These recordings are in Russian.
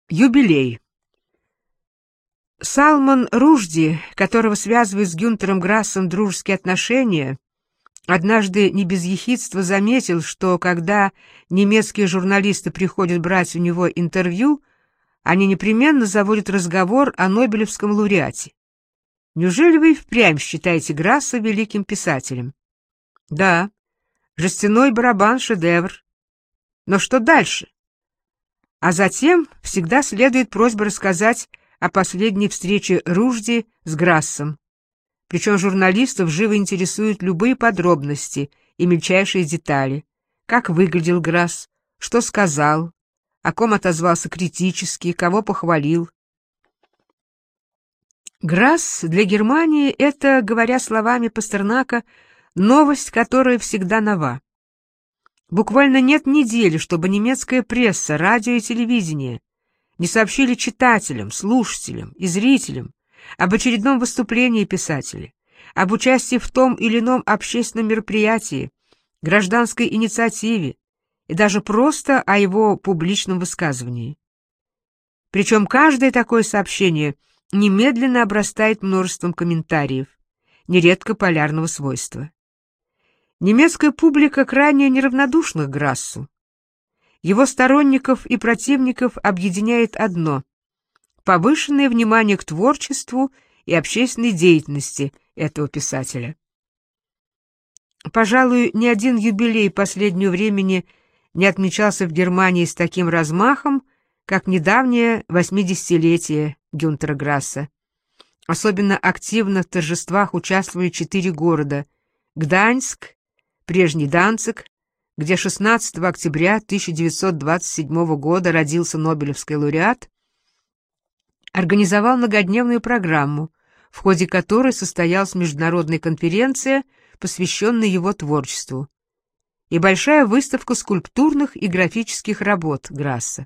Юбилей. Салман Рушди, которого связывают с Гюнтером Грассом дружеские отношения, однажды не без ехидства заметил, что когда немецкие журналисты приходят брать у него интервью, они непременно заводят разговор о Нобелевском лауреате. Неужели вы и впрямь считаете Грасса великим писателем? Да, «Жестяной барабан» — шедевр. Но что дальше? А затем всегда следует просьба рассказать о последней встрече Рушди с Грассом. Причем журналистов живо интересуют любые подробности и мельчайшие детали. Как выглядел Грасс, что сказал, о ком отозвался критически, кого похвалил. Грасс для Германии — это, говоря словами Пастернака, новость, которая всегда нова. Буквально нет недели, чтобы немецкая пресса, радио и телевидение не сообщили читателям, слушателям и зрителям об очередном выступлении писателя, об участии в том или ином общественном мероприятии, гражданской инициативе и даже просто о его публичном высказывании. Причем каждое такое сообщение немедленно обрастает множеством комментариев, нередко полярного свойства. Немецкая публика крайне неравнодушна к Грассу. Его сторонников и противников объединяет одно — повышенное внимание к творчеству и общественной деятельности этого писателя. Пожалуй, ни один юбилей последнего времени не отмечался в Германии с таким размахом, как недавнее 80-летие Гюнтера Грасса. Особенно активно в торжествах участвовали 4 города — Гданьск, прежний Данциг, где 16 октября 1927 года родился Нобелевский лауреат, организовал многодневную программу, в ходе которой состоялась международная конференция, посвященная его творчеству, и большая выставка скульптурных и графических работ Грасса.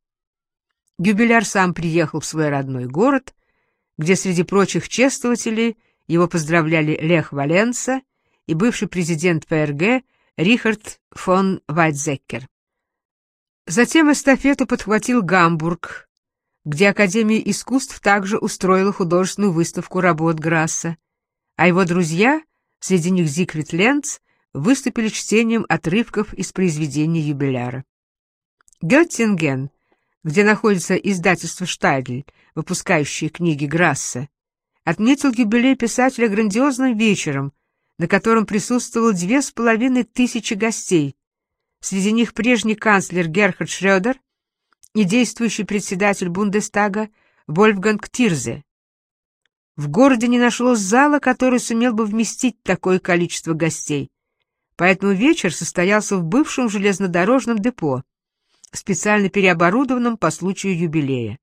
Юбиляр сам приехал в свой родной город, где среди прочих чествователей его поздравляли Лех Валенса и бывший президент ФРГ Рихард фон Вайтзеккер. Затем эстафету подхватил Гамбург, где Академия искусств также устроила художественную выставку работ Грасса, а его друзья, среди них Зигфрид Ленц, выступили чтением отрывков из произведений юбиляра. Геттинген, где находится издательство «Штайдль», выпускающее книги Грасса, отметил юбилей писателя грандиозным вечером, на котором присутствовало 2500 гостей, среди них прежний канцлер Герхард Шрёдер и действующий председатель Бундестага Вольфганг Тирзе. В городе не нашлось зала, который сумел бы вместить такое количество гостей, поэтому вечер состоялся в бывшем железнодорожном депо, специально переоборудованном по случаю юбилея.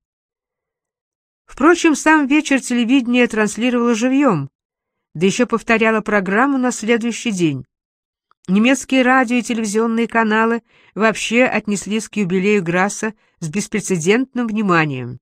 Впрочем, сам вечер телевидение транслировало живьем, да еще повторяла программу на следующий день. Немецкие радио и телевизионные каналы вообще отнеслись к юбилею Грасса с беспрецедентным вниманием.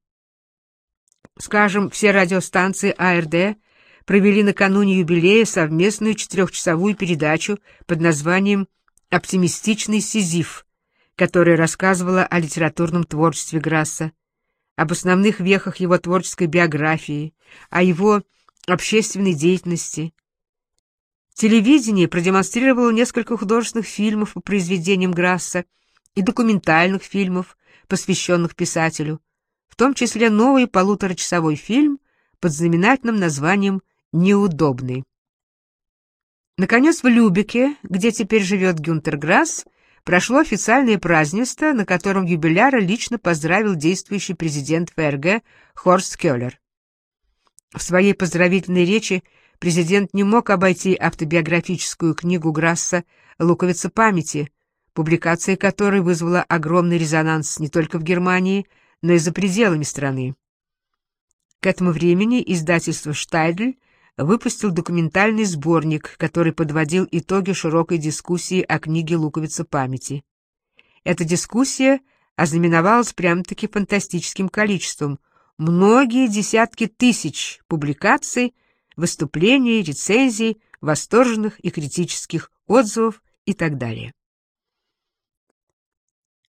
Скажем, все радиостанции АРД провели накануне юбилея совместную 4-часовую передачу под названием «Оптимистичный Сизиф», которая рассказывала о литературном творчестве Грасса, об основных вехах его творческой биографии, о его общественной деятельности. Телевидение продемонстрировало несколько художественных фильмов по произведениям Грасса и документальных фильмов, посвященных писателю, в том числе новый 1,5-часовой фильм под знаменательным названием «Неудобный». Наконец, в Любеке, где теперь живет Гюнтер Грасс, прошло официальное празднество, на котором юбиляра лично поздравил действующий президент ФРГ Хорст Кёллер. В своей поздравительной речи президент не мог обойти автобиографическую книгу Грасса «Луковица памяти», публикация которой вызвала огромный резонанс не только в Германии, но и за пределами страны. К этому времени издательство «Штайдль» выпустил документальный сборник, который подводил итоги широкой дискуссии о книге «Луковица памяти». Эта дискуссия ознаменовалась прям-таки фантастическим количеством, многие десятки тысяч публикаций, выступлений, рецензий, восторженных и критических отзывов и так далее.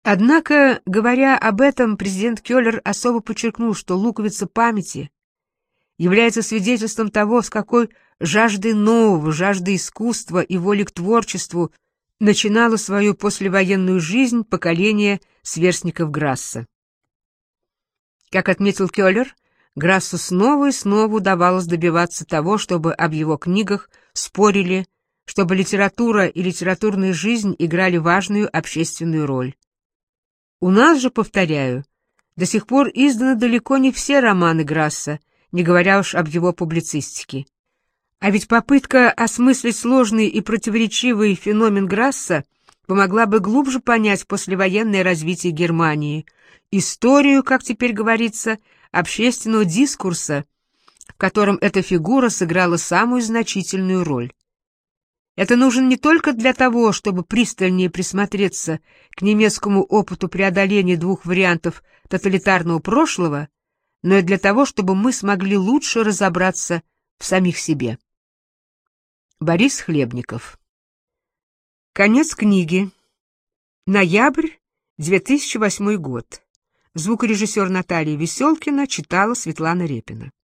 Однако, говоря об этом, президент Кёллер особо подчеркнул, что луковица памяти является свидетельством того, с какой жаждой нового, жаждой искусства и воли к творчеству начинало свою послевоенную жизнь поколение сверстников Грасса. Как отметил Кёллер, Грассу снова и снова удавалось добиваться того, чтобы об его книгах спорили, чтобы литература и литературная жизнь играли важную общественную роль. У нас же, повторяю, до сих пор изданы далеко не все романы Грасса, не говоря уж об его публицистике. А ведь попытка осмыслить сложный и противоречивый феномен Грасса помогла бы глубже понять послевоенное развитие Германии, историю, как теперь говорится, общественного дискурса, в котором эта фигура сыграла самую значительную роль. Это нужно не только для того, чтобы пристальнее присмотреться к немецкому опыту преодоления двух вариантов тоталитарного прошлого, но и для того, чтобы мы смогли лучше разобраться в самих себе. Борис Хлебников. Конец книги. Ноябрь, 2008 год. Звукорежиссер Наталья Веселкина читала Светлана Репина.